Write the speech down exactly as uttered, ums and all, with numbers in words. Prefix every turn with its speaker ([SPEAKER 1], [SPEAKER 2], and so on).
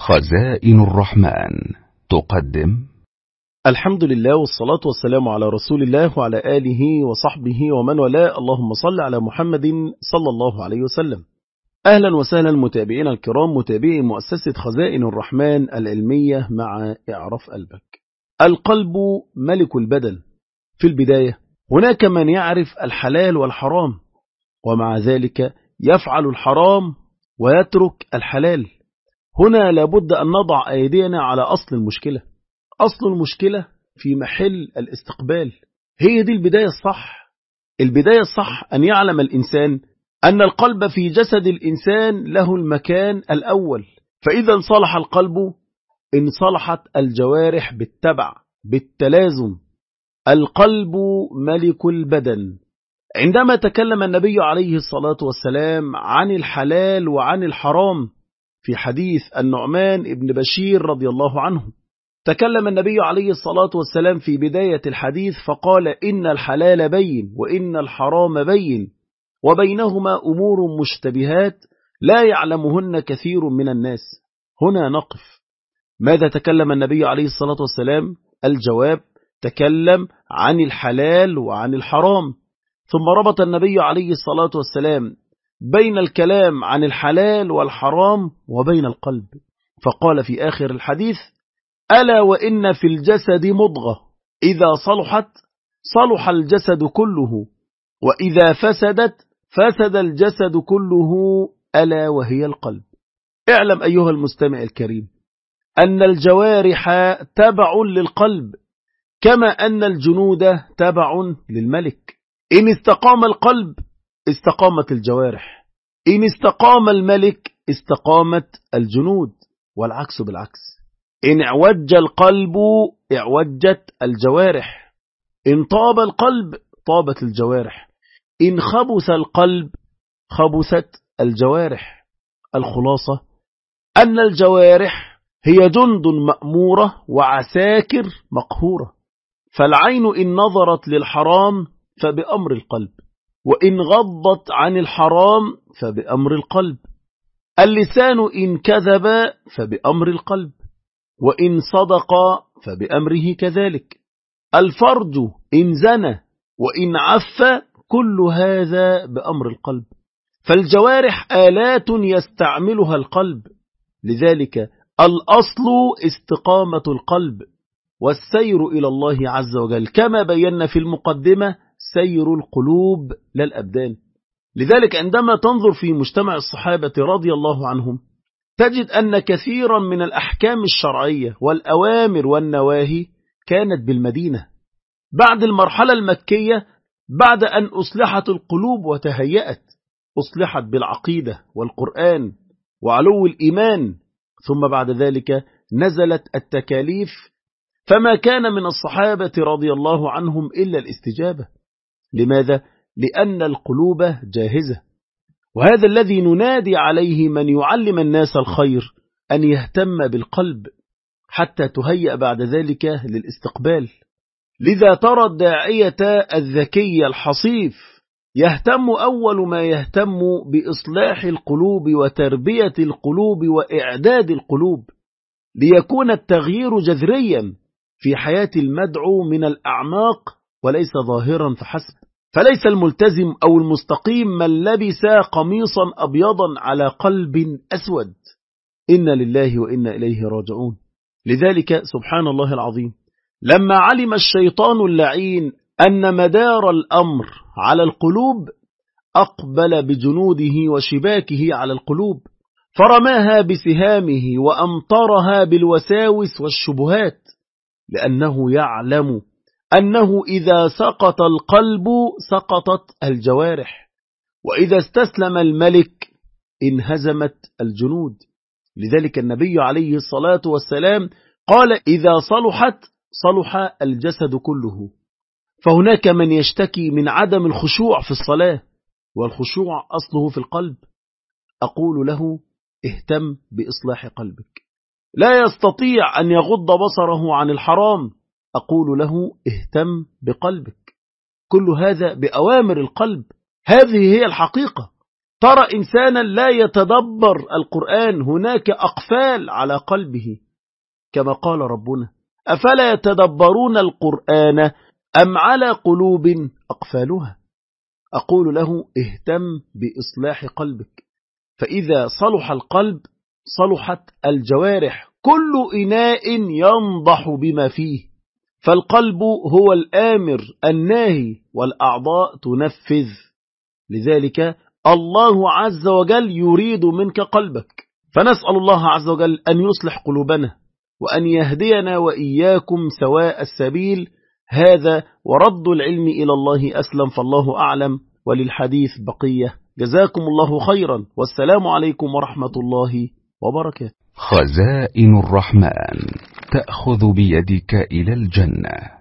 [SPEAKER 1] خزائن الرحمن تقدم.
[SPEAKER 2] الحمد لله والصلاة والسلام على رسول الله وعلى آله وصحبه ومن والاه. اللهم صل على محمد صلى الله عليه وسلم. أهلا وسهلا المتابعين الكرام، متابعي مؤسسة خزائن الرحمن العلمية مع إعراف قلبك. القلب ملك البدن. في البداية هناك من يعرف الحلال والحرام، ومع ذلك يفعل الحرام ويترك الحلال. هنا لابد أن نضع أيدينا على أصل المشكلة. أصل المشكلة في محل الاستقبال. هي دي البداية الصح. البداية الصح أن يعلم الإنسان أن القلب في جسد الإنسان له المكان الأول، فإذا صلح القلب إن صلحت الجوارح بالتبع بالتلازم. القلب ملك البدن. عندما تكلم النبي عليه الصلاة والسلام عن الحلال وعن الحرام في حديث النعمان ابن بشير رضي الله عنه، تكلم النبي عليه الصلاة والسلام في بداية الحديث فقال: إن الحلال بين وإن الحرام بين وبينهما أمور مشتبهات لا يعلمهن كثير من الناس. هنا نقف. ماذا تكلم النبي عليه الصلاة والسلام؟ الجواب: تكلم عن الحلال وعن الحرام. ثم ربط النبي عليه الصلاة والسلام بين الكلام عن الحلال والحرام وبين القلب، فقال في آخر الحديث: ألا وإن في الجسد مضغة إذا صلحت صلح الجسد كله وإذا فسدت فسد الجسد كله ألا وهي القلب. اعلم أيها المستمع الكريم أن الجوارح تبع للقلب كما أن الجنود تبع للملك. إن استقام القلب استقامت الجوارح، إن استقام الملك استقامت الجنود، والعكس بالعكس. إن اعوج القلب اعوجت الجوارح، إن طاب القلب طابت الجوارح، إن خبث القلب خبثت الجوارح. الخلاصة أن الجوارح هي جند مأمورة وعساكر مقهورة. فالعين إن نظرت للحرام فبأمر القلب، وإن غضت عن الحرام فبأمر القلب. اللسان إن كذب فبأمر القلب، وإن صدق فبأمره كذلك. الفرج إن زنى وإن عف كل هذا بأمر القلب. فالجوارح آلات يستعملها القلب، لذلك الأصل استقامة القلب والسير إلى الله عز وجل، كما بينا في المقدمة سير القلوب لا الأبدان. لذلك عندما تنظر في مجتمع الصحابة رضي الله عنهم تجد أن كثيرا من الأحكام الشرعية والأوامر والنواهي كانت بالمدينة. بعد المرحلة المكية، بعد أن أصلحت القلوب وتهيأت، أصلحت بالعقيدة والقرآن وعلو الإيمان، ثم بعد ذلك نزلت التكاليف، فما كان من الصحابة رضي الله عنهم إلا الاستجابة. لماذا؟ لأن القلوب جاهزة. وهذا الذي ننادي عليه من يعلم الناس الخير، أن يهتم بالقلب حتى تهيأ بعد ذلك للاستقبال. لذا ترى الداعية الذكي الحصيف يهتم أول ما يهتم بإصلاح القلوب وتربية القلوب وإعداد القلوب، ليكون التغيير جذريا في حياة المدعو من الأعماق وليس ظاهرا فحسب. فليس الملتزم أو المستقيم من لبس قميصا أبيضا على قلب أسود. إنا لله وإنا إليه راجعون. لذلك سبحان الله العظيم، لما علم الشيطان اللعين أن مدار الأمر على القلوب أقبل بجنوده وشباكه على القلوب، فرماها بسهامه وأمطرها بالوساوس والشبهات، لأنه يعلم أنه إذا سقط القلب سقطت الجوارح، وإذا استسلم الملك انهزمت الجنود. لذلك النبي عليه الصلاة والسلام قال: إذا صلحت صلح الجسد كله. فهناك من يشتكي من عدم الخشوع في الصلاة، والخشوع أصله في القلب. أقول له: اهتم بإصلاح قلبك. لا يستطيع أن يغض بصره عن الحرام، أقول له: اهتم بقلبك. كل هذا بأوامر القلب. هذه هي الحقيقة. ترى إنسانا لا يتدبر القرآن، هناك أقفال على قلبه كما قال ربنا: أفلا يتدبرون القرآن أم على قلوب أقفالها. أقول له: اهتم بإصلاح قلبك، فإذا صلح القلب صلحت الجوارح، كل إناء ينضح بما فيه، فالقلب هو الآمر الناهي والأعضاء تنفذ. لذلك الله عز وجل يريد منك قلبك، فنسأل الله عز وجل أن يصلح قلوبنا وأن يهدينا وإياكم سواء السبيل. هذا ورد العلم إلى الله أسلم، فالله أعلم، وللحديث بقية. جزاكم الله خيرا، والسلام عليكم ورحمة الله وبركاته.
[SPEAKER 1] خزائن الرحمن تأخذ بيدك إلى الجنة.